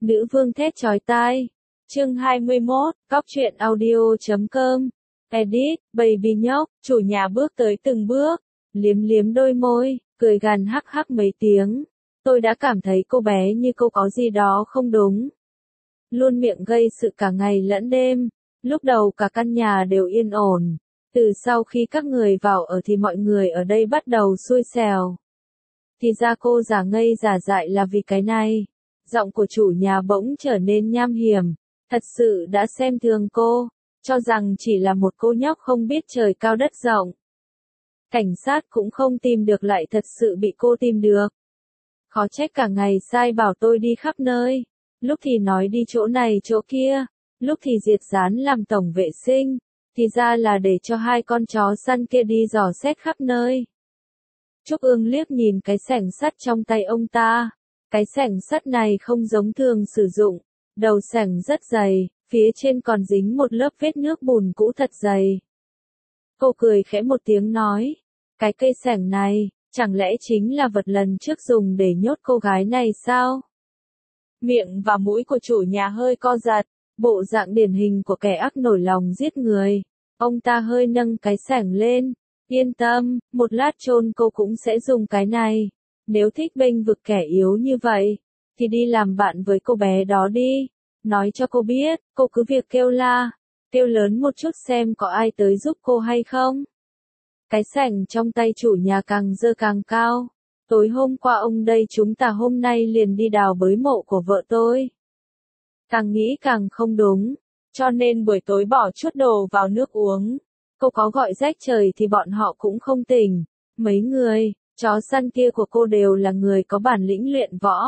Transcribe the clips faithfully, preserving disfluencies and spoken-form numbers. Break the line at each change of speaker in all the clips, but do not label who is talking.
Nữ vương thét chói tai. Chương hai mươi mốt, Cóc truyện audio chấm com. Edit, baby nhóc, chủ nhà bước tới từng bước, liếm liếm đôi môi, cười gằn hắc hắc mấy tiếng. Tôi đã cảm thấy cô bé như cô có gì đó không đúng. Luôn miệng gây sự cả ngày lẫn đêm, lúc đầu cả căn nhà đều yên ổn. Từ sau khi các người vào ở thì mọi người ở đây bắt đầu xui xẻo. Thì ra cô giả ngây giả dại là vì cái này. Giọng của chủ nhà bỗng trở nên nham hiểm, thật sự đã xem thường cô, cho rằng chỉ là một cô nhóc không biết trời cao đất rộng. Cảnh sát cũng không tìm được lại thật sự bị cô tìm được. Khó trách cả ngày sai bảo tôi đi khắp nơi, lúc thì nói đi chỗ này chỗ kia, lúc thì diệt rán làm tổng vệ sinh, thì ra là để cho hai con chó săn kia đi dò xét khắp nơi. Trúc Ương liếc nhìn cái xẻng sắt trong tay ông ta. Cái xẻng sắt này không giống thường sử dụng, đầu xẻng rất dày, phía trên còn dính một lớp vết nước bùn cũ thật dày. Cô cười khẽ một tiếng nói, cái cây xẻng này, chẳng lẽ chính là vật lần trước dùng để nhốt cô gái này sao? Miệng và mũi của chủ nhà hơi co giật, bộ dạng điển hình của kẻ ác nổi lòng giết người. Ông ta hơi nâng cái xẻng lên, yên tâm, một lát chôn cô cũng sẽ dùng cái này. Nếu thích bênh vực kẻ yếu như vậy, thì đi làm bạn với cô bé đó đi. Nói cho cô biết, cô cứ việc kêu la, kêu lớn một chút xem có ai tới giúp cô hay không. Cái xẻng trong tay chủ nhà càng giơ càng cao. Tối hôm qua ông đây chúng ta hôm nay liền đi đào bới mộ của vợ tôi. Càng nghĩ càng không đúng, cho nên buổi tối bỏ chút đồ vào nước uống. Cô có gọi rách trời thì bọn họ cũng không tỉnh. Mấy người, chó săn kia của cô đều là người có bản lĩnh luyện võ.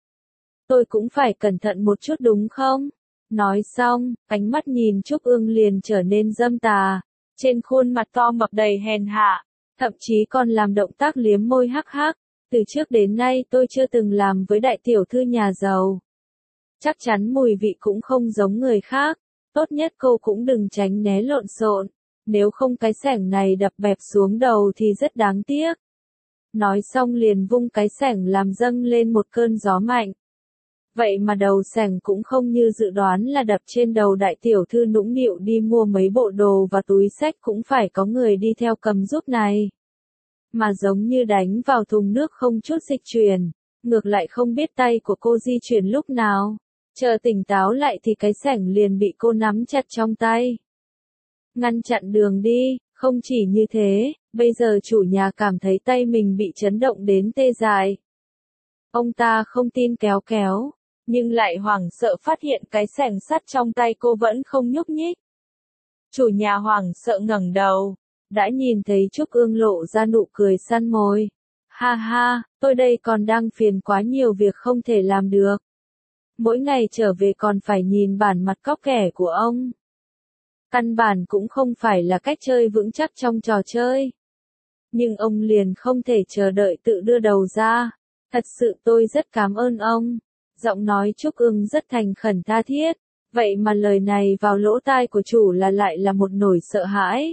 Tôi cũng phải cẩn thận một chút đúng không? Nói xong, ánh mắt nhìn Trúc Ương liền trở nên dâm tà. Trên khuôn mặt to mập đầy hèn hạ, thậm chí còn làm động tác liếm môi hắc hắc. Từ trước đến nay tôi chưa từng làm với đại tiểu thư nhà giàu. Chắc chắn mùi vị cũng không giống người khác. Tốt nhất cô cũng đừng tránh né lộn xộn. Nếu không cái xẻng này đập bẹp xuống đầu thì rất đáng tiếc. Nói xong liền vung cái xẻng làm dâng lên một cơn gió mạnh. Vậy mà đầu xẻng cũng không như dự đoán là đập trên đầu đại tiểu thư nũng nịu đi mua mấy bộ đồ và túi xách cũng phải có người đi theo cầm giúp này. Mà giống như đánh vào thùng nước không chút dịch chuyển, ngược lại không biết tay của cô di chuyển lúc nào. Chờ tỉnh táo lại thì cái xẻng liền bị cô nắm chặt trong tay. Ngăn chặn đường đi, không chỉ như thế, bây giờ chủ nhà cảm thấy tay mình bị chấn động đến tê dại. Ông ta không tin kéo kéo, nhưng lại hoảng sợ phát hiện cái xẻng sắt trong tay cô vẫn không nhúc nhích. Chủ nhà hoảng sợ ngẩng đầu, đã nhìn thấy Trúc Ương lộ ra nụ cười săn môi. Ha ha, tôi đây còn đang phiền quá nhiều việc không thể làm được. Mỗi ngày trở về còn phải nhìn bản mặt cóc kẻ của ông. Căn bản cũng không phải là cách chơi vững chắc trong trò chơi. Nhưng ông liền không thể chờ đợi tự đưa đầu ra. Thật sự tôi rất cảm ơn ông. Giọng nói Trúc Ương rất thành khẩn tha thiết. Vậy mà lời này vào lỗ tai của chủ là lại là một nỗi sợ hãi.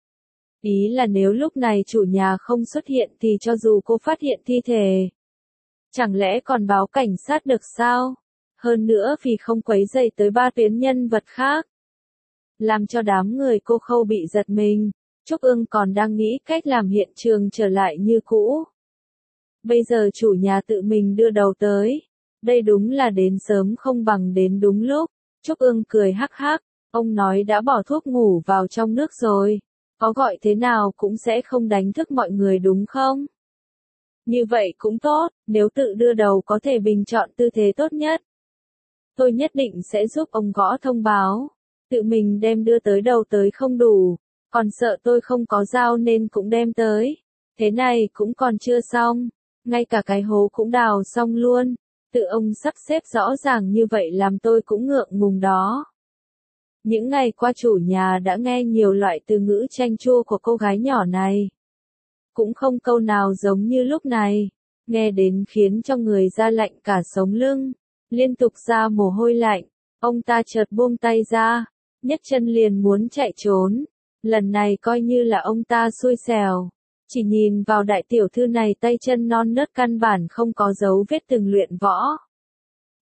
Ý là nếu lúc này chủ nhà không xuất hiện thì cho dù cô phát hiện thi thể, chẳng lẽ còn báo cảnh sát được sao? Hơn nữa vì không quấy rầy tới ba tuyến nhân vật khác. Làm cho đám người cô Khâu bị giật mình, Trúc Ương còn đang nghĩ cách làm hiện trường trở lại như cũ. Bây giờ chủ nhà tự mình đưa đầu tới, đây đúng là đến sớm không bằng đến đúng lúc. Trúc Ương cười hắc hắc, ông nói đã bỏ thuốc ngủ vào trong nước rồi, có gọi thế nào cũng sẽ không đánh thức mọi người đúng không? Như vậy cũng tốt, nếu tự đưa đầu có thể bình chọn tư thế tốt nhất. Tôi nhất định sẽ giúp ông gõ thông báo. Tự mình đem đưa tới đầu tới không đủ, còn sợ tôi không có dao nên cũng đem tới. Thế này cũng còn chưa xong, ngay cả cái hố cũng đào xong luôn. Tự ông sắp xếp rõ ràng như vậy làm tôi cũng ngượng ngùng đó. Những ngày qua chủ nhà đã nghe nhiều loại từ ngữ chanh chua của cô gái nhỏ này. Cũng không câu nào giống như lúc này, nghe đến khiến cho người ra lạnh cả sống lưng, liên tục ra mồ hôi lạnh. Ông ta chợt buông tay ra, nhấc chân liền muốn chạy trốn. Lần này coi như là ông ta xui xẻo. Chỉ nhìn vào đại tiểu thư này tay chân non nớt căn bản không có dấu vết từng luyện võ.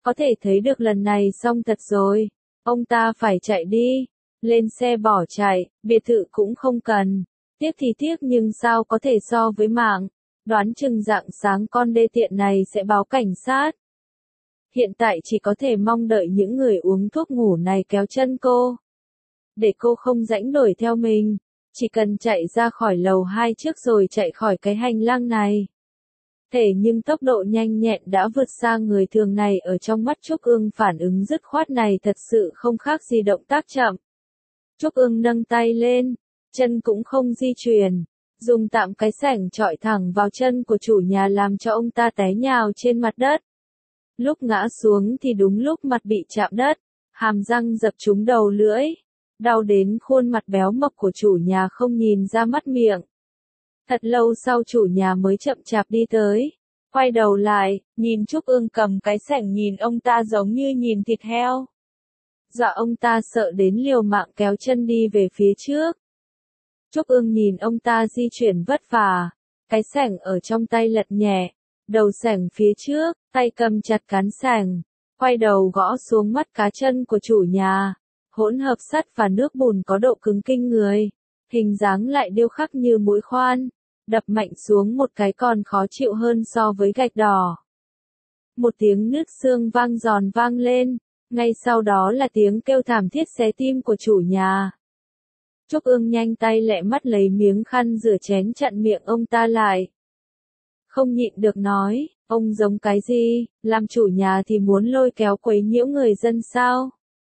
Có thể thấy được lần này xong thật rồi. Ông ta phải chạy đi. Lên xe bỏ chạy, biệt thự cũng không cần. Tiếc thì tiếc nhưng sao có thể so với mạng. Đoán chừng rạng sáng con đê tiện này sẽ báo cảnh sát. Hiện tại chỉ có thể mong đợi những người uống thuốc ngủ này kéo chân cô. Để cô không rãnh đuổi theo mình. Chỉ cần chạy ra khỏi lầu hai trước rồi chạy khỏi cái hành lang này. Thể nhưng tốc độ nhanh nhẹn đã vượt xa người thường này ở trong mắt Trúc Ương, phản ứng dứt khoát này thật sự không khác gì động tác chậm. Trúc Ương nâng tay lên, chân cũng không di chuyển, dùng tạm cái sẻng chọi thẳng vào chân của chủ nhà làm cho ông ta té nhào trên mặt đất. Lúc ngã xuống thì đúng lúc mặt bị chạm đất, hàm răng dập trúng đầu lưỡi, đau đến khuôn mặt béo mập của chủ nhà không nhìn ra mắt miệng. Thật lâu sau chủ nhà mới chậm chạp đi tới, quay đầu lại, nhìn Trúc Ương cầm cái sẻng nhìn ông ta giống như nhìn thịt heo. Dọa ông ta sợ đến liều mạng kéo chân đi về phía trước. Trúc Ương nhìn ông ta di chuyển vất vả, cái sẻng ở trong tay lật nhẹ, đầu sẻng phía trước, tay cầm chặt cán sẻng, quay đầu gõ xuống mắt cá chân của chủ nhà. Hỗn hợp sắt và nước bùn có độ cứng kinh người, hình dáng lại điêu khắc như mũi khoan, đập mạnh xuống một cái còn khó chịu hơn so với gạch đỏ. Một tiếng nứt xương vang giòn vang lên, ngay sau đó là tiếng kêu thảm thiết xé tim của chủ nhà. Trúc Ương nhanh tay lẹ mắt lấy miếng khăn rửa chén chặn miệng ông ta lại. Không nhịn được nói, ông giống cái gì, làm chủ nhà thì muốn lôi kéo quấy nhiễu người dân sao?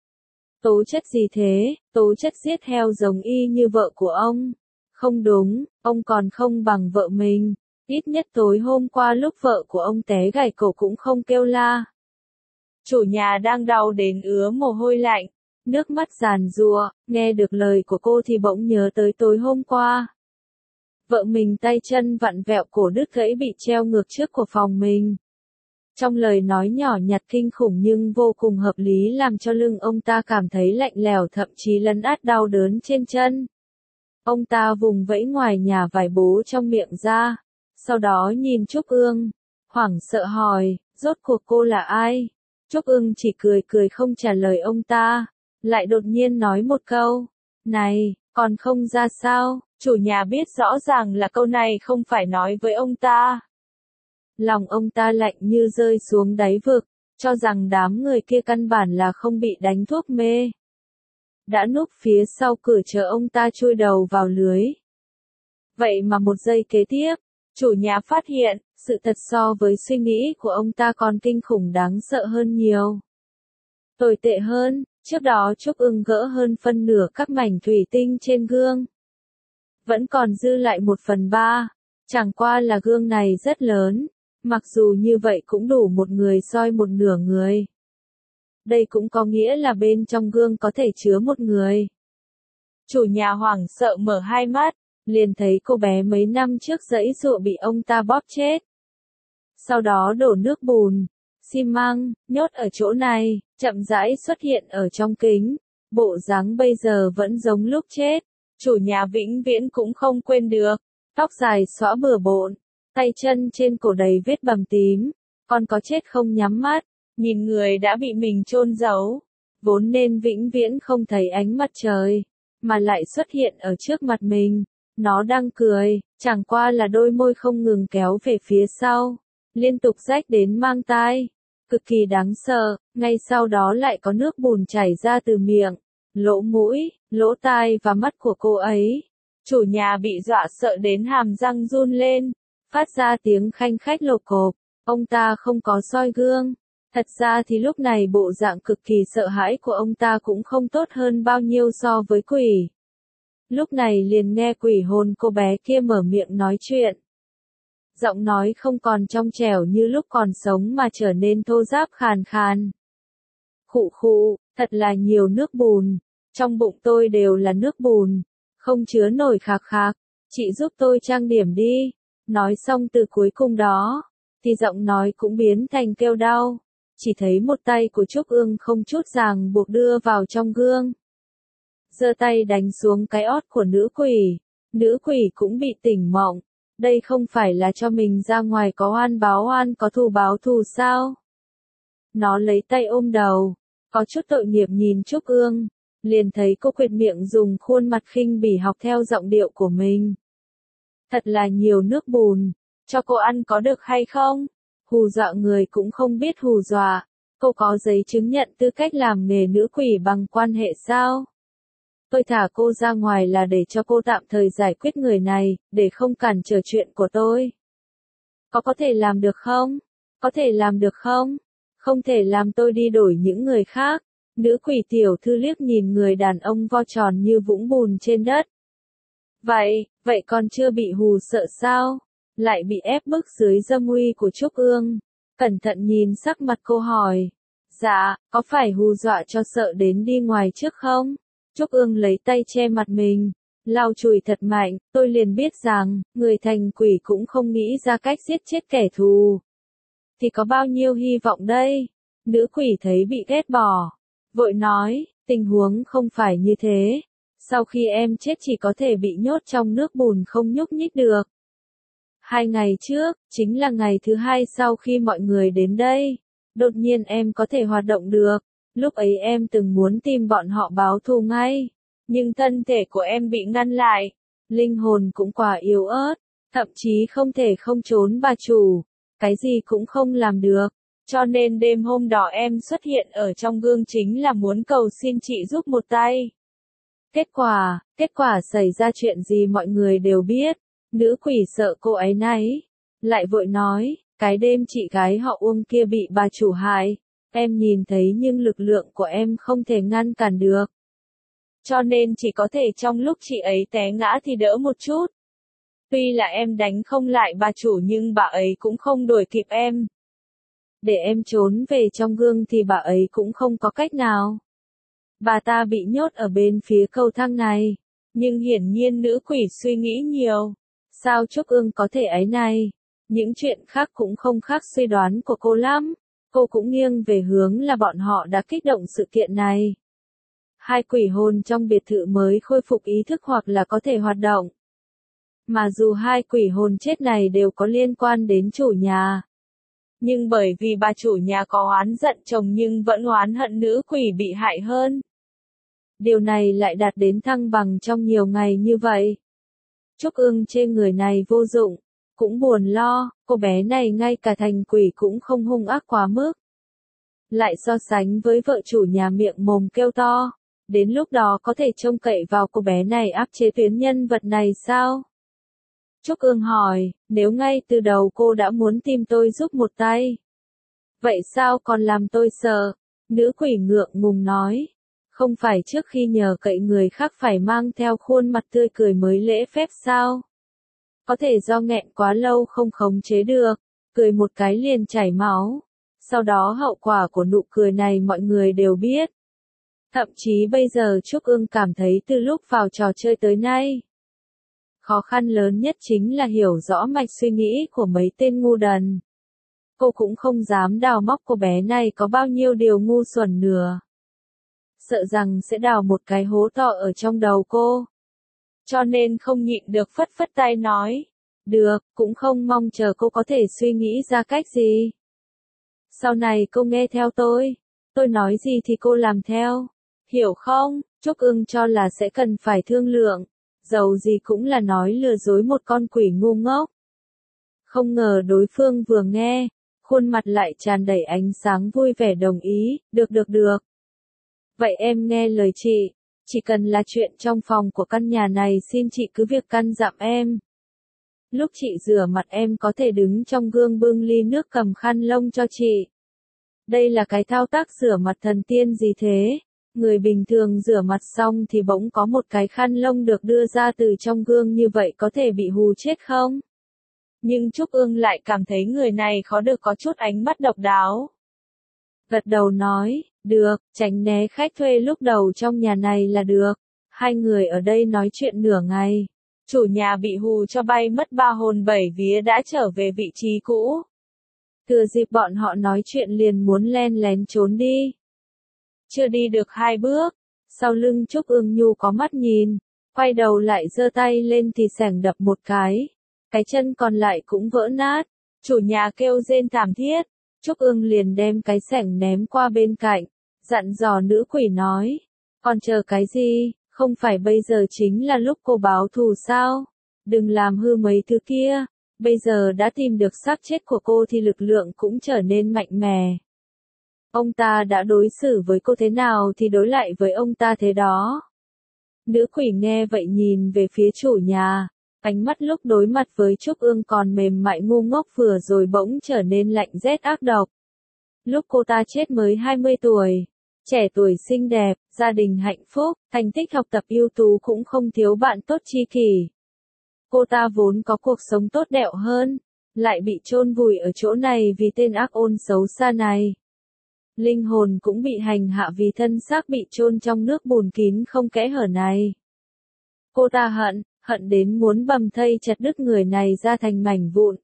Tố chất gì thế, tố chất giết heo giống y như vợ của ông. Không đúng, ông còn không bằng vợ mình. Ít nhất tối hôm qua lúc vợ của ông té gãy cổ cũng không kêu la. Chủ nhà đang đau đến ứa mồ hôi lạnh, nước mắt giàn giụa, nghe được lời của cô thì bỗng nhớ tới tối hôm qua. Vợ mình tay chân vặn vẹo, cổ đứt gãy bị treo ngược trước của phòng mình. Trong lời nói nhỏ nhặt kinh khủng nhưng vô cùng hợp lý làm cho lưng ông ta cảm thấy lạnh lẽo, thậm chí lấn át đau đớn trên chân. Ông ta vùng vẫy ngoài nhà vải bố trong miệng ra, sau đó nhìn Trúc Ương, hoảng sợ hỏi, rốt cuộc cô là ai? Trúc Ương chỉ cười cười không trả lời ông ta, lại đột nhiên nói một câu, này, còn không ra sao? Chủ nhà biết rõ ràng là câu này không phải nói với ông ta. Lòng ông ta lạnh như rơi xuống đáy vực, cho rằng đám người kia căn bản là không bị đánh thuốc mê. Đã núp phía sau cửa chờ ông ta chui đầu vào lưới. Vậy mà một giây kế tiếp, chủ nhà phát hiện, sự thật so với suy nghĩ của ông ta còn kinh khủng đáng sợ hơn nhiều. Tồi tệ hơn, trước đó Trúc Ương gỡ hơn phân nửa các mảnh thủy tinh trên gương. Vẫn còn dư lại một phần ba, chẳng qua là gương này rất lớn, mặc dù như vậy cũng đủ một người soi một nửa người. Đây cũng có nghĩa là bên trong gương có thể chứa một người. Chủ nhà hoảng sợ mở hai mắt, liền thấy cô bé mấy năm trước giãy giụa bị ông ta bóp chết. Sau đó đổ nước bùn, xi măng, nhốt ở chỗ này, chậm rãi xuất hiện ở trong kính. Bộ dáng bây giờ vẫn giống lúc chết. Chủ nhà vĩnh viễn cũng không quên được. Tóc dài xõa bừa bộn, tay chân trên cổ đầy vết bầm tím, còn có chết không nhắm mắt, nhìn người đã bị mình chôn giấu, vốn nên vĩnh viễn không thấy ánh mặt trời, mà lại xuất hiện ở trước mặt mình. Nó đang cười, chẳng qua là đôi môi không ngừng kéo về phía sau, liên tục rách đến mang tai, cực kỳ đáng sợ. Ngay sau đó lại có nước bùn chảy ra từ miệng, lỗ mũi, lỗ tai và mắt của cô ấy. Chủ nhà bị dọa sợ đến hàm răng run lên, phát ra tiếng khanh khách lộp cộp. Ông ta không có soi gương. Thật ra thì lúc này bộ dạng cực kỳ sợ hãi của ông ta cũng không tốt hơn bao nhiêu so với quỷ. Lúc này liền nghe quỷ hồn cô bé kia mở miệng nói chuyện. Giọng nói không còn trong trẻo như lúc còn sống mà trở nên thô ráp khàn khàn. Khụ khụ, thật là nhiều nước bùn, trong bụng tôi đều là nước bùn, không chứa nổi khạc khạc, chị giúp tôi trang điểm đi. Nói xong từ cuối cùng đó, thì giọng nói cũng biến thành kêu đau, chỉ thấy một tay của Trúc Ương không chút ràng buộc đưa vào trong gương. Giơ tay đánh xuống cái ót của nữ quỷ, nữ quỷ cũng bị tỉnh mộng, đây không phải là cho mình ra ngoài có oan báo oan có thù báo thù sao? Nó lấy tay ôm đầu, có chút tội nghiệp nhìn Trúc Ương, liền thấy cô quệt miệng dùng khuôn mặt khinh bỉ học theo giọng điệu của mình. Thật là nhiều nước bùn, cho cô ăn có được hay không? Hù dọa người cũng không biết hù dọa, cô có giấy chứng nhận tư cách làm nghề nữ quỷ bằng quan hệ sao? Tôi thả cô ra ngoài là để cho cô tạm thời giải quyết người này, để không cản trở chuyện của tôi. Có có thể làm được không? Có thể làm được không? Không thể làm tôi đi đổi những người khác. Nữ quỷ tiểu thư liếc nhìn người đàn ông vo tròn như vũng bùn trên đất. Vậy, vậy còn chưa bị hù sợ sao? Lại bị ép bức dưới dâm uy của Trúc Ương. Cẩn thận nhìn sắc mặt cô hỏi. Dạ, có phải hù dọa cho sợ đến đi ngoài trước không? Trúc Ương lấy tay che mặt mình, lau chùi thật mạnh, tôi liền biết rằng, người thành quỷ cũng không nghĩ ra cách giết chết kẻ thù. Thì có bao nhiêu hy vọng đây? Nữ quỷ thấy bị ghét bỏ, vội nói, tình huống không phải như thế. Sau khi em chết chỉ có thể bị nhốt trong nước bùn không nhúc nhích được. Hai ngày trước, chính là ngày thứ hai sau khi mọi người đến đây, đột nhiên em có thể hoạt động được. Lúc ấy em từng muốn tìm bọn họ báo thù ngay, nhưng thân thể của em bị ngăn lại, linh hồn cũng quá yếu ớt, thậm chí không thể không trốn bà chủ, cái gì cũng không làm được, cho nên đêm hôm đó em xuất hiện ở trong gương chính là muốn cầu xin chị giúp một tay. Kết quả, kết quả xảy ra chuyện gì mọi người đều biết, nữ quỷ sợ cô ấy náy, lại vội nói, cái đêm chị gái họ Uông kia bị bà chủ hại. Em nhìn thấy nhưng lực lượng của em không thể ngăn cản được. Cho nên chỉ có thể trong lúc chị ấy té ngã thì đỡ một chút. Tuy là em đánh không lại bà chủ nhưng bà ấy cũng không đuổi kịp em. Để em trốn về trong gương thì bà ấy cũng không có cách nào. Bà ta bị nhốt ở bên phía cầu thang này. Nhưng hiển nhiên nữ quỷ suy nghĩ nhiều. Sao Trúc Ương có thể ấy này? Những chuyện khác cũng không khác suy đoán của cô lắm. Cô cũng nghiêng về hướng là bọn họ đã kích động sự kiện này. Hai quỷ hồn trong biệt thự mới khôi phục ý thức hoặc là có thể hoạt động. Mà dù hai quỷ hồn chết này đều có liên quan đến chủ nhà. Nhưng bởi vì bà chủ nhà có oán giận chồng nhưng vẫn oán hận nữ quỷ bị hại hơn. Điều này lại đạt đến thăng bằng trong nhiều ngày như vậy. Trúc Ương chê người này vô dụng. Cũng buồn lo, cô bé này ngay cả thành quỷ cũng không hung ác quá mức. Lại so sánh với vợ chủ nhà miệng mồm kêu to, đến lúc đó có thể trông cậy vào cô bé này áp chế tuyến nhân vật này sao? Trúc Ương hỏi, nếu ngay từ đầu cô đã muốn tìm tôi giúp một tay. Vậy sao còn làm tôi sợ? Nữ quỷ ngượng ngùng nói. Không phải trước khi nhờ cậy người khác phải mang theo khuôn mặt tươi cười mới lễ phép sao? Có thể do nghẹn quá lâu không khống chế được, cười một cái liền chảy máu. Sau đó hậu quả của nụ cười này mọi người đều biết. Thậm chí bây giờ Trúc Ương cảm thấy từ lúc vào trò chơi tới nay. Khó khăn lớn nhất chính là hiểu rõ mạch suy nghĩ của mấy tên ngu đần. Cô cũng không dám đào móc cô bé này có bao nhiêu điều ngu xuẩn nữa. Sợ rằng sẽ đào một cái hố to ở trong đầu cô. Cho nên không nhịn được phất phất tay nói. Được, cũng không mong chờ cô có thể suy nghĩ ra cách gì. Sau này cô nghe theo tôi. Tôi nói gì thì cô làm theo. Hiểu không? Trúc Ương cho là sẽ cần phải thương lượng. Dầu gì cũng là nói lừa dối một con quỷ ngu ngốc. Không ngờ đối phương vừa nghe. Khuôn mặt lại tràn đầy ánh sáng vui vẻ đồng ý. Được được được. Vậy em nghe lời chị. Chỉ cần là chuyện trong phòng của căn nhà này xin chị cứ việc căn dặm em. Lúc chị rửa mặt em có thể đứng trong gương bưng ly nước cầm khăn lông cho chị. Đây là cái thao tác rửa mặt thần tiên gì thế? Người bình thường rửa mặt xong thì bỗng có một cái khăn lông được đưa ra từ trong gương như vậy có thể bị hù chết không? Nhưng Trúc Ương lại cảm thấy người này khó được có chút ánh mắt độc đáo. Gật đầu nói, được, tránh né khách thuê lúc đầu trong nhà này là được. Hai người ở đây nói chuyện nửa ngày. Chủ nhà bị hù cho bay mất ba hồn bảy vía đã trở về vị trí cũ. Thừa dịp bọn họ nói chuyện liền muốn len lén trốn đi. Chưa đi được hai bước, sau lưng Trúc Ương Nhu có mắt nhìn, quay đầu lại giơ tay lên thì xẻng đập một cái. Cái chân còn lại cũng vỡ nát, chủ nhà kêu rên thảm thiết. Trúc Ương liền đem cái xẻng ném qua bên cạnh, dặn dò nữ quỷ nói, còn chờ cái gì, không phải bây giờ chính là lúc cô báo thù sao, đừng làm hư mấy thứ kia, bây giờ đã tìm được xác chết của cô thì lực lượng cũng trở nên mạnh mẽ. Ông ta đã đối xử với cô thế nào thì đối lại với ông ta thế đó. Nữ quỷ nghe vậy nhìn về phía chủ nhà, ánh mắt lúc đối mặt với Trúc Ương còn mềm mại ngu ngốc vừa rồi bỗng trở nên lạnh rét ác độc. Lúc cô ta chết mới hai mươi tuổi, trẻ tuổi xinh đẹp, gia đình hạnh phúc, thành tích học tập ưu tú cũng không thiếu bạn tốt tri kỷ. Cô ta vốn có cuộc sống tốt đẹp hơn, lại bị chôn vùi ở chỗ này vì tên ác ôn xấu xa này. Linh hồn cũng bị hành hạ vì thân xác bị chôn trong nước bùn kín không kẽ hở này. Cô ta hận, hận đến muốn bầm thây chặt đứt người này ra thành mảnh vụn.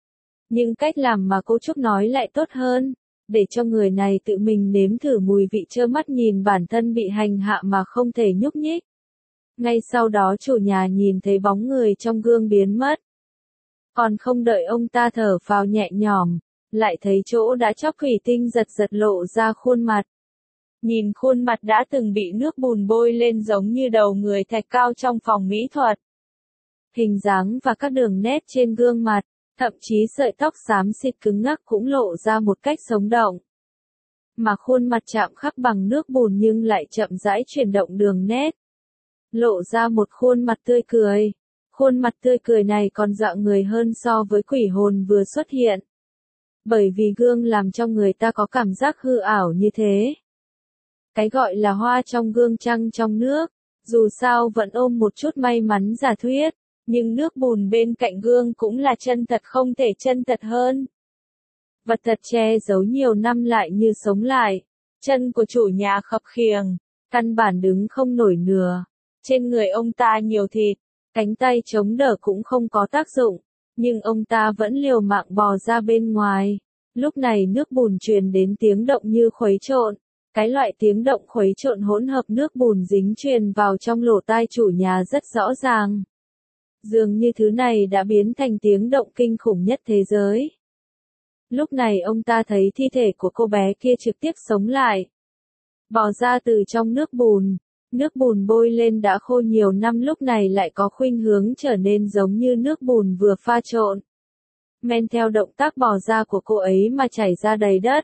Nhưng cách làm mà cô Trúc nói lại tốt hơn, để cho người này tự mình nếm thử mùi vị trơ mắt nhìn bản thân bị hành hạ mà không thể nhúc nhích. Ngay sau đó chủ nhà nhìn thấy bóng người trong gương biến mất. Còn không đợi ông ta thở phào nhẹ nhõm, lại thấy chỗ đã chóc thủy tinh giật giật lộ ra khuôn mặt. Nhìn khuôn mặt đã từng bị nước bùn bôi lên giống như đầu người thạch cao trong phòng mỹ thuật. Hình dáng và các đường nét trên gương mặt, thậm chí sợi tóc xám xịt cứng ngắc cũng lộ ra một cách sống động. Mà khuôn mặt chạm khắc bằng nước bùn nhưng lại chậm rãi chuyển động đường nét. Lộ ra một khuôn mặt tươi cười. Khuôn mặt tươi cười này còn dọa người hơn so với quỷ hồn vừa xuất hiện. Bởi vì gương làm cho người ta có cảm giác hư ảo như thế. Cái gọi là hoa trong gương trăng trong nước, dù sao vẫn ôm một chút may mắn giả thuyết, nhưng nước bùn bên cạnh gương cũng là chân thật không thể chân thật hơn. Vật thật che giấu nhiều năm lại như sống lại, chân của chủ nhà khập khiềng, căn bản đứng không nổi nửa, trên người ông ta nhiều thịt, cánh tay chống đỡ cũng không có tác dụng, nhưng ông ta vẫn liều mạng bò ra bên ngoài. Lúc này nước bùn truyền đến tiếng động như khuấy trộn. Cái loại tiếng động khuấy trộn hỗn hợp nước bùn dính truyền vào trong lỗ tai chủ nhà rất rõ ràng. Dường như thứ này đã biến thành tiếng động kinh khủng nhất thế giới. Lúc này ông ta thấy thi thể của cô bé kia trực tiếp sống lại. Bò ra từ trong nước bùn. Nước bùn bôi lên đã khô nhiều năm lúc này lại có khuynh hướng trở nên giống như nước bùn vừa pha trộn. Men theo động tác bò ra của cô ấy mà chảy ra đầy đất.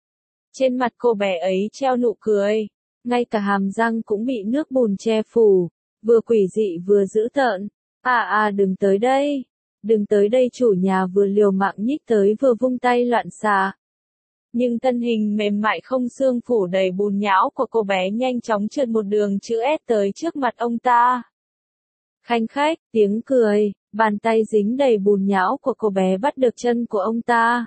Trên mặt cô bé ấy treo nụ cười, ngay cả hàm răng cũng bị nước bùn che phủ, vừa quỷ dị vừa dữ tợn. À à đừng tới đây, đừng tới đây chủ nhà vừa liều mạng nhích tới vừa vung tay loạn xạ. Nhưng thân hình mềm mại không xương phủ đầy bùn nhão của cô bé nhanh chóng trượt một đường chữ S tới trước mặt ông ta. Khanh khách, tiếng cười, bàn tay dính đầy bùn nhão của cô bé bắt được chân của ông ta.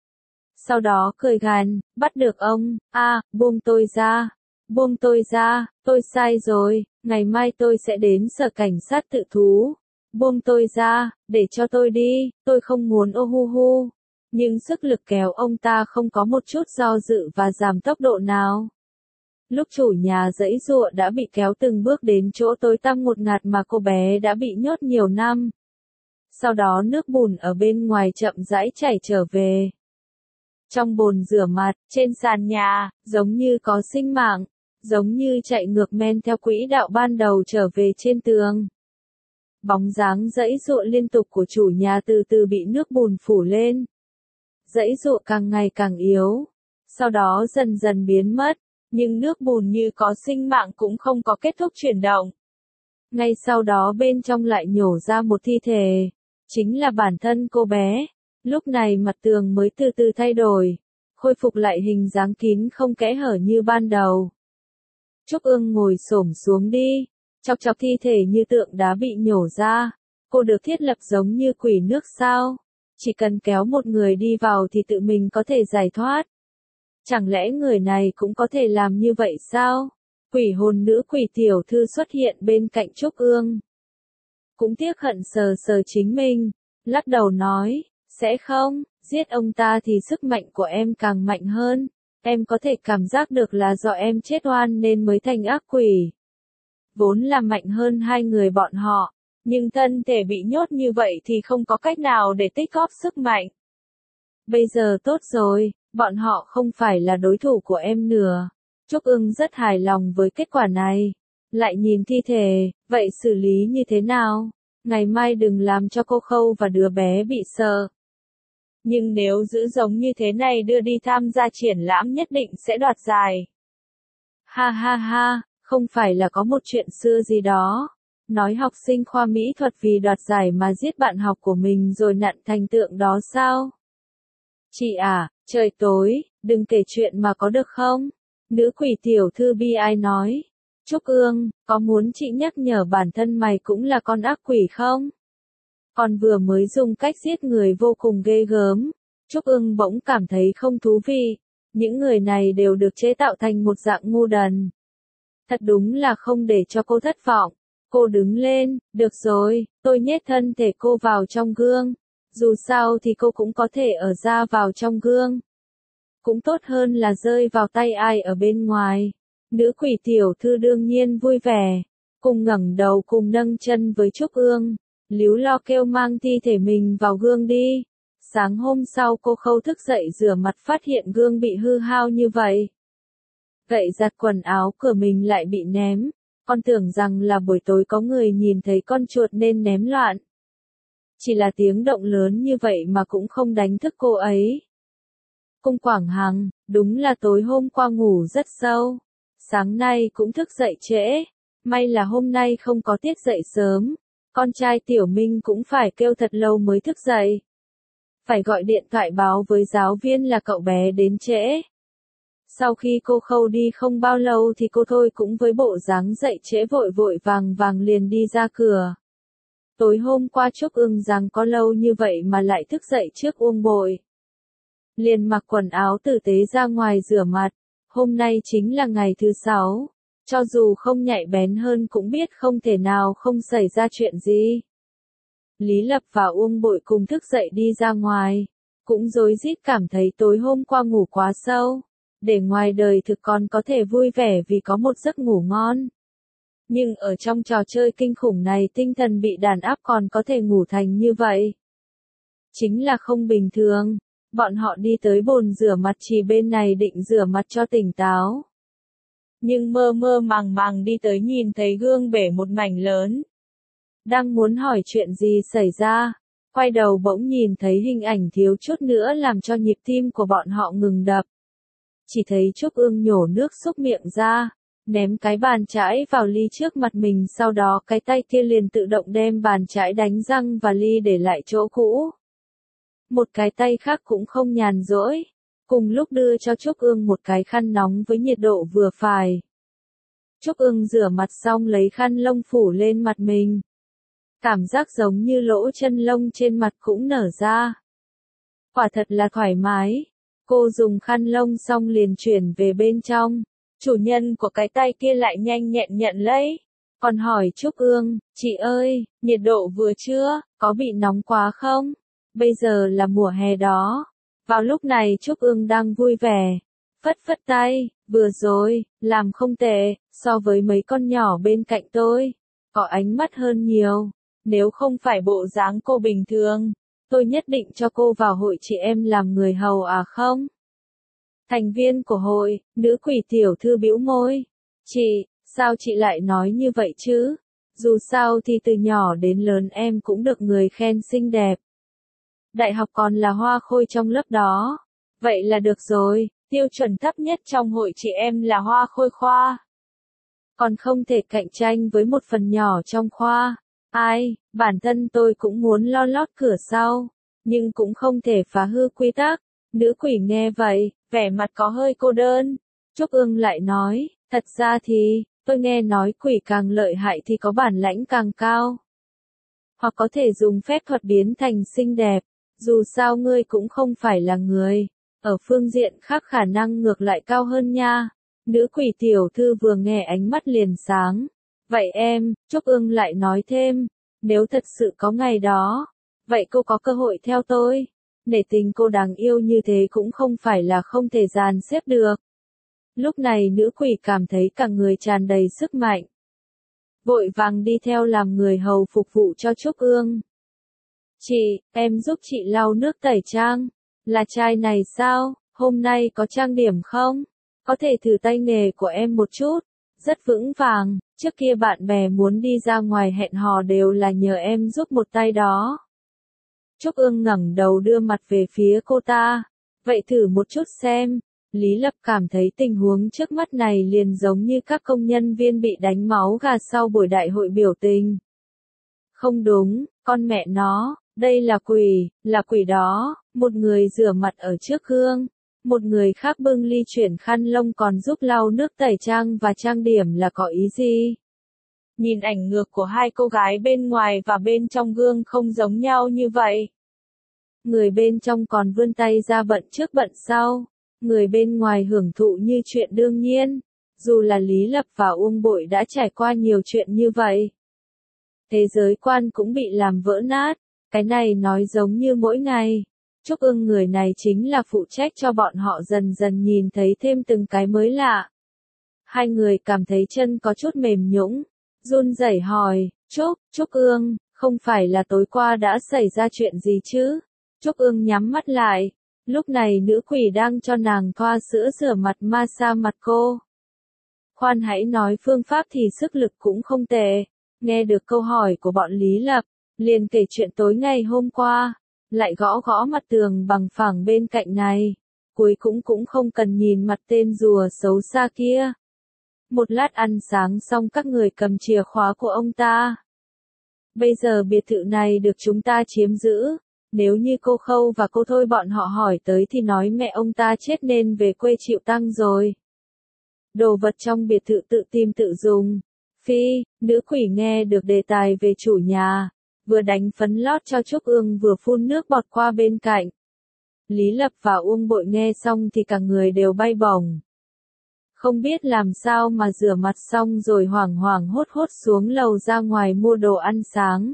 Sau đó cười gằn, bắt được ông, a, à, buông tôi ra, buông tôi ra, tôi sai rồi, ngày mai tôi sẽ đến sở cảnh sát tự thú, buông tôi ra, để cho tôi đi, tôi không muốn ô hu hu. Nhưng sức lực kéo ông ta không có một chút do dự và giảm tốc độ nào. Lúc chủ nhà giãy giụa đã bị kéo từng bước đến chỗ tối tăm ngột ngạt mà cô bé đã bị nhốt nhiều năm. Sau đó nước bùn ở bên ngoài chậm rãi chảy trở về. Trong bồn rửa mặt, trên sàn nhà, giống như có sinh mạng, giống như chạy ngược men theo quỹ đạo ban đầu trở về trên tường. Bóng dáng giãy giụa liên tục của chủ nhà từ từ bị nước bùn phủ lên. Giãy giụa càng ngày càng yếu, sau đó dần dần biến mất, nhưng nước bùn như có sinh mạng cũng không có kết thúc chuyển động. Ngay sau đó bên trong lại nhổ ra một thi thể, chính là bản thân cô bé. Lúc này mặt tường mới từ từ thay đổi, khôi phục lại hình dáng kín không kẽ hở như ban đầu. Trúc Ương ngồi xổm xuống đi, chọc chọc thi thể như tượng đá bị nhổ ra. Cô được thiết lập giống như quỷ nước sao? Chỉ cần kéo một người đi vào thì tự mình có thể giải thoát. Chẳng lẽ người này cũng có thể làm như vậy sao? Quỷ hồn nữ quỷ tiểu thư xuất hiện bên cạnh Trúc Ương. Cũng tiếc hận sờ sờ chính mình, lắc đầu nói, sẽ không, giết ông ta thì sức mạnh của em càng mạnh hơn. Em có thể cảm giác được là do em chết oan nên mới thành ác quỷ. Vốn là mạnh hơn hai người bọn họ, nhưng thân thể bị nhốt như vậy thì không có cách nào để tích góp sức mạnh. Bây giờ tốt rồi, bọn họ không phải là đối thủ của em nữa. Trúc Ưng rất hài lòng với kết quả này. Lại nhìn thi thể, vậy xử lý như thế nào? Ngày mai đừng làm cho cô Khâu và đứa bé bị sợ. Nhưng nếu giữ giống như thế này đưa đi tham gia triển lãm nhất định sẽ đoạt giải. Ha ha ha, không phải là có một chuyện xưa gì đó. Nói học sinh khoa mỹ thuật vì đoạt giải mà giết bạn học của mình rồi nặn thành tượng đó sao? Chị à, trời tối, đừng kể chuyện mà có được không? Nữ quỷ tiểu thư bi ai nói. Trúc Ương, có muốn chị nhắc nhở bản thân mày cũng là con ác quỷ không? Còn vừa mới dùng cách giết người vô cùng ghê gớm. Trúc Ương bỗng cảm thấy không thú vị. Những người này đều được chế tạo thành một dạng ngu đần. Thật đúng là không để cho cô thất vọng. Cô đứng lên, được rồi, tôi nhét thân thể cô vào trong gương. Dù sao thì cô cũng có thể ở ra vào trong gương. Cũng tốt hơn là rơi vào tay ai ở bên ngoài. Nữ quỷ tiểu thư đương nhiên vui vẻ. Cùng ngẩng đầu cùng nâng chân với Trúc Ương. Líu lo kêu mang thi thể mình vào gương đi. Sáng hôm sau cô Khâu thức dậy rửa mặt phát hiện gương bị hư hao như vậy. Vậy giặt quần áo của mình lại bị ném. Con tưởng rằng là buổi tối có người nhìn thấy con chuột nên ném loạn. Chỉ là tiếng động lớn như vậy mà cũng không đánh thức cô ấy. Cung Quảng Hằng, đúng là tối hôm qua ngủ rất sâu. Sáng nay cũng thức dậy trễ. May là hôm nay không có tiết dậy sớm. Con trai Tiểu Minh cũng phải kêu thật lâu mới thức dậy. Phải gọi điện thoại báo với giáo viên là cậu bé đến trễ. Sau khi cô Khâu đi không bao lâu thì cô Thôi cũng với bộ dáng dậy trễ vội vội vàng vàng liền đi ra cửa. Tối hôm qua Trúc Ưng rằng có lâu như vậy mà lại thức dậy trước Uông Bội. Liền mặc quần áo tử tế ra ngoài rửa mặt. Hôm nay chính là ngày thứ sáu. Cho dù không nhạy bén hơn cũng biết không thể nào không xảy ra chuyện gì. Lý Lập và Uông Bội cùng thức dậy đi ra ngoài. Cũng rối rít cảm thấy tối hôm qua ngủ quá sâu. Để ngoài đời thực còn có thể vui vẻ vì có một giấc ngủ ngon. Nhưng ở trong trò chơi kinh khủng này tinh thần bị đàn áp còn có thể ngủ thành như vậy. Chính là không bình thường. Bọn họ đi tới bồn rửa mặt chỉ bên này định rửa mặt cho tỉnh táo. Nhưng mơ mơ màng màng đi tới nhìn thấy gương bể một mảnh lớn. Đang muốn hỏi chuyện gì xảy ra. Quay đầu bỗng nhìn thấy hình ảnh thiếu chút nữa làm cho nhịp tim của bọn họ ngừng đập. Chỉ thấy Trúc Ương nhổ nước xúc miệng ra. Ném cái bàn chải vào ly trước mặt mình sau đó cái tay kia liền tự động đem bàn chải đánh răng và ly để lại chỗ cũ. Một cái tay khác cũng không nhàn rỗi. Cùng lúc đưa cho Trúc Ương một cái khăn nóng với nhiệt độ vừa phải. Trúc Ương rửa mặt xong lấy khăn lông phủ lên mặt mình. Cảm giác giống như lỗ chân lông trên mặt cũng nở ra. Quả thật là thoải mái. Cô dùng khăn lông xong liền chuyển về bên trong. Chủ nhân của cái tay kia lại nhanh nhẹn nhận lấy. Còn hỏi Trúc Ương, chị ơi, nhiệt độ vừa chưa, có bị nóng quá không? Bây giờ là mùa hè đó. Vào lúc này Trúc Ương đang vui vẻ. Phất phất tay, vừa rồi, làm không tệ, so với mấy con nhỏ bên cạnh tôi. Có ánh mắt hơn nhiều. Nếu không phải bộ dáng cô bình thường, tôi nhất định cho cô vào hội chị em làm người hầu à không? Thành viên của hội, nữ quỷ tiểu thư bĩu môi. Chị, sao chị lại nói như vậy chứ? Dù sao thì từ nhỏ đến lớn em cũng được người khen xinh đẹp. Đại học còn là hoa khôi trong lớp đó. Vậy là được rồi, tiêu chuẩn thấp nhất trong hội chị em là hoa khôi khoa. Còn không thể cạnh tranh với một phần nhỏ trong khoa. Ai, bản thân tôi cũng muốn lo lót cửa sau. Nhưng cũng không thể phá hư quy tắc. Nữ quỷ nghe vậy, vẻ mặt có hơi cô đơn. Trúc Ương lại nói, thật ra thì, tôi nghe nói quỷ càng lợi hại thì có bản lãnh càng cao. Hoặc có thể dùng phép thuật biến thành xinh đẹp. Dù sao ngươi cũng không phải là người. Ở phương diện khác khả năng ngược lại cao hơn nha. Nữ quỷ tiểu thư vừa nghe ánh mắt liền sáng. Vậy em, Trúc Ương lại nói thêm. Nếu thật sự có ngày đó, vậy cô có cơ hội theo tôi. Nể tình cô đáng yêu như thế cũng không phải là không thể dàn xếp được. Lúc này nữ quỷ cảm thấy cả người tràn đầy sức mạnh. Vội vàng đi theo làm người hầu phục vụ cho Trúc Ương. Chị, em giúp chị lau nước tẩy trang. Là chai này sao? Hôm nay có trang điểm không? Có thể thử tay nghề của em một chút. Rất vững vàng, trước kia bạn bè muốn đi ra ngoài hẹn hò đều là nhờ em giúp một tay đó. Trúc Ương ngẩng đầu đưa mặt về phía cô ta. Vậy thử một chút xem. Lý Lập cảm thấy tình huống trước mắt này liền giống như các công nhân viên bị đánh máu gà sau buổi đại hội biểu tình. Không đúng, con mẹ nó, đây là quỷ, là quỷ đó. Một người rửa mặt ở trước gương, một người khác bưng ly chuyển khăn lông còn giúp lau nước tẩy trang và trang điểm là có ý gì? Nhìn ảnh ngược của hai cô gái bên ngoài và bên trong gương không giống nhau như vậy. Người bên trong còn vươn tay ra bận trước bận sau, người bên ngoài hưởng thụ như chuyện đương nhiên, dù là Lý Lập và Uông Bội đã trải qua nhiều chuyện như vậy. Thế giới quan cũng bị làm vỡ nát, cái này nói giống như mỗi ngày. Trúc Ương người này chính là phụ trách cho bọn họ dần dần nhìn thấy thêm từng cái mới lạ. Hai người cảm thấy chân có chút mềm nhũn, run rẩy hỏi, Trúc, Trúc Ương, không phải là tối qua đã xảy ra chuyện gì chứ? Trúc Ương nhắm mắt lại, lúc này nữ quỷ đang cho nàng thoa sữa rửa mặt massage mặt cô. Khoan hãy nói phương pháp thì sức lực cũng không tệ. Nghe được câu hỏi của bọn Lý Lập, liền kể chuyện tối ngày hôm qua, lại gõ gõ mặt tường bằng phẳng bên cạnh này. Cuối cũng cũng không cần nhìn mặt tên rùa xấu xa kia. Một lát ăn sáng xong các người cầm chìa khóa của ông ta. Bây giờ biệt thự này được chúng ta chiếm giữ. Nếu như cô Khâu và cô Thôi bọn họ hỏi tới thì nói mẹ ông ta chết nên về quê chịu tang rồi. Đồ vật trong biệt thự tự tìm tự dùng. Phi, nữ quỷ nghe được đề tài về chủ nhà, vừa đánh phấn lót cho Trúc Ương vừa phun nước bọt qua bên cạnh. Lý Lập và Uông Bội nghe xong thì cả người đều bay bổng. Không biết làm sao mà rửa mặt xong rồi hoảng hoảng hốt hốt xuống lầu ra ngoài mua đồ ăn sáng.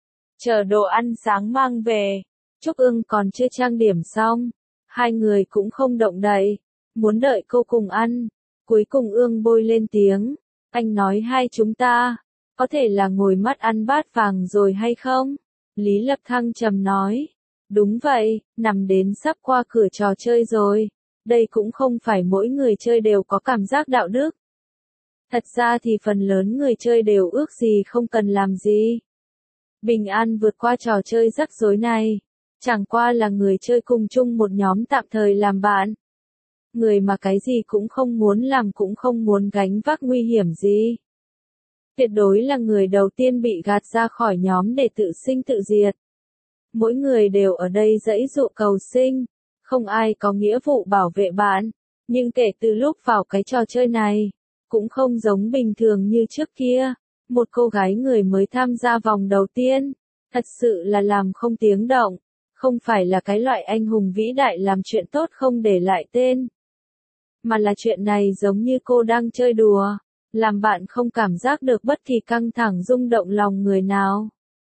Chờ đồ ăn sáng mang về, Trúc Ương còn chưa trang điểm xong, hai người cũng không động đậy, muốn đợi cô cùng ăn. Cuối cùng Ương Bôi lên tiếng, anh nói hai chúng ta, có thể là ngồi mắt ăn bát vàng rồi hay không? Lý Lập thăng trầm nói, đúng vậy, nằm đến sắp qua cửa trò chơi rồi, đây cũng không phải mỗi người chơi đều có cảm giác đạo đức. Thật ra thì phần lớn người chơi đều ước gì không cần làm gì. Bình an vượt qua trò chơi rắc rối này, chẳng qua là người chơi cùng chung một nhóm tạm thời làm bạn. Người mà cái gì cũng không muốn làm cũng không muốn gánh vác nguy hiểm gì. Tuyệt đối là người đầu tiên bị gạt ra khỏi nhóm để tự sinh tự diệt. Mỗi người đều ở đây giãy giụa cầu sinh, không ai có nghĩa vụ bảo vệ bạn, nhưng kể từ lúc vào cái trò chơi này, cũng không giống bình thường như trước kia. Một cô gái người mới tham gia vòng đầu tiên, thật sự là làm không tiếng động, không phải là cái loại anh hùng vĩ đại làm chuyện tốt không để lại tên. Mà là chuyện này giống như cô đang chơi đùa, làm bạn không cảm giác được bất kỳ căng thẳng rung động lòng người nào.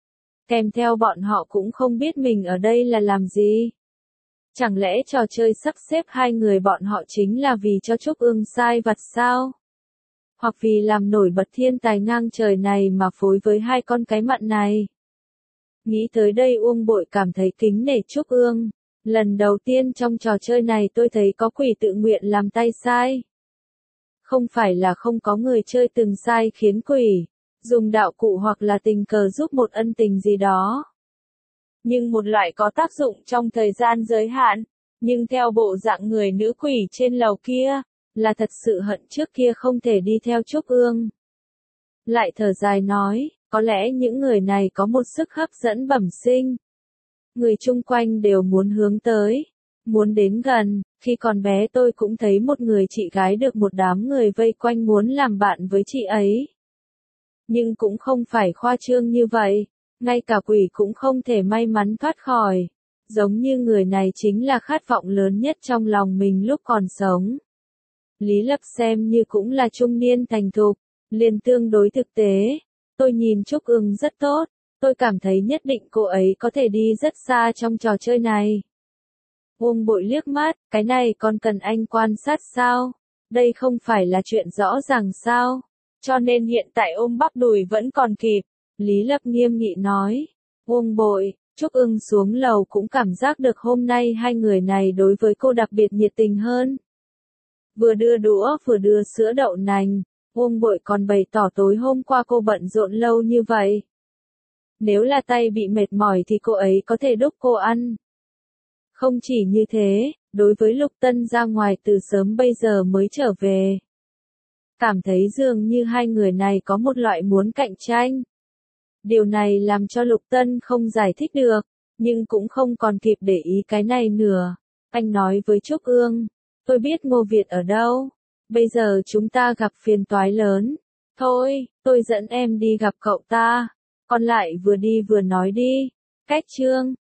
Kèm theo bọn họ cũng không biết mình ở đây là làm gì. Chẳng lẽ trò chơi sắp xếp hai người bọn họ chính là vì cho Trúc Ương sai vặt sao? Hoặc vì làm nổi bật thiên tài ngang trời này mà phối với hai con cái mặn này. Nghĩ tới đây Uông Bội cảm thấy kính nể Trúc Ương. Lần đầu tiên trong trò chơi này tôi thấy có quỷ tự nguyện làm tay sai. Không phải là không có người chơi từng sai khiến quỷ, dùng đạo cụ hoặc là tình cờ giúp một ân tình gì đó. Nhưng một loại có tác dụng trong thời gian giới hạn, nhưng theo bộ dạng người nữ quỷ trên lầu kia, là thật sự hận trước kia không thể đi theo Trúc Ương. Lại thở dài nói, có lẽ những người này có một sức hấp dẫn bẩm sinh. Người chung quanh đều muốn hướng tới, muốn đến gần. Khi còn bé tôi cũng thấy một người chị gái được một đám người vây quanh muốn làm bạn với chị ấy. Nhưng cũng không phải khoa trương như vậy, ngay cả quỷ cũng không thể may mắn thoát khỏi. Giống như người này chính là khát vọng lớn nhất trong lòng mình lúc còn sống. Lý Lập xem như cũng là trung niên thành thục, liền tương đối thực tế. Tôi nhìn Trúc Ương rất tốt, tôi cảm thấy nhất định cô ấy có thể đi rất xa trong trò chơi này. Uông Bội liếc mắt, cái này còn cần anh quan sát sao? Đây không phải là chuyện rõ ràng sao? Cho nên hiện tại ôm bắp đùi vẫn còn kịp. Lý Lập nghiêm nghị nói. Uông Bội, Trúc Ưng xuống lầu cũng cảm giác được hôm nay hai người này đối với cô đặc biệt nhiệt tình hơn. Vừa đưa đũa vừa đưa sữa đậu nành, Uông Bội còn bày tỏ tối hôm qua cô bận rộn lâu như vậy. Nếu là tay bị mệt mỏi thì cô ấy có thể đút cô ăn. Không chỉ như thế, đối với Lục Tân ra ngoài từ sớm bây giờ mới trở về. Cảm thấy dường như hai người này có một loại muốn cạnh tranh. Điều này làm cho Lục Tân không giải thích được, nhưng cũng không còn kịp để ý cái này nữa. Anh nói với Trúc Ương, tôi biết Ngô Việt ở đâu. Bây giờ chúng ta gặp phiền toái lớn. Thôi, tôi dẫn em đi gặp cậu ta. Còn lại vừa đi vừa nói đi. Cách chương